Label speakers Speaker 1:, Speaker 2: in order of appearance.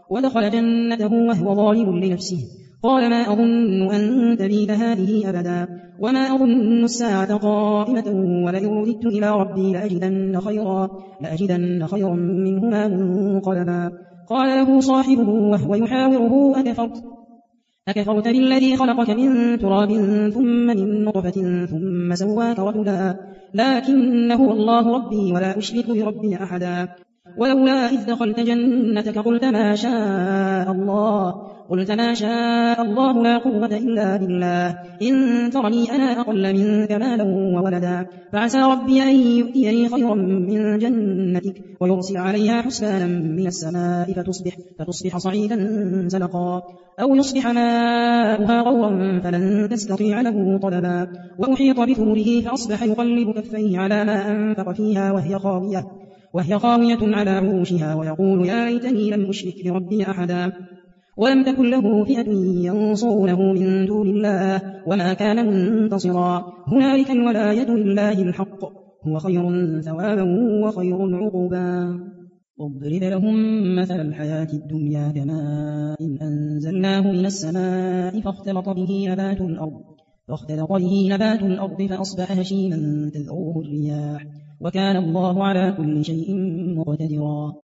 Speaker 1: ودخل جنته وهو ظالم لنفسه قال ما أظن أن تبيد هذه أبدا وما أظن الساعة قائمة ولئن رددت إلى ربي لأجدن خيرا منهما منقلبا قال له صاحبه وهو يحاوره أكفرت بالذي خلقك من تراب ثم من نطفة ثم سواك رجلا لكنه الله ربي ولا أشرك بربي أحدا ولولا إذ دخلت جنتك قلت ما شاء الله لا قوة إلا بالله إن ترني أنا أقل منك مالا وولدا فعسى ربي أن يؤتيني خيرا من جنتك ويرسل عليها حسبانا من السماء فتصبح صعيدا زلقا أو يصبح ماؤها غورا فلن تستطيع له طلبا وأحيط بثمره فأصبح يقلب كفيه على ما أنفق فيها وهي خاوية على عروشها ويقول يا ليتني لم أشرك بربي أحدا ولم تكن له فئة ينصرونه من دون الله وما كان منتصرا هنالك الولاية لله الحق هو خير ثوابا وخير عقبا واضرب لهم مثل الحياة الدنيا كماء أنزلناه من السماء فاختلط به نبات الأرض فأصبح هشيما تذروه الرياح وكان الله على كل شيء مقتدرا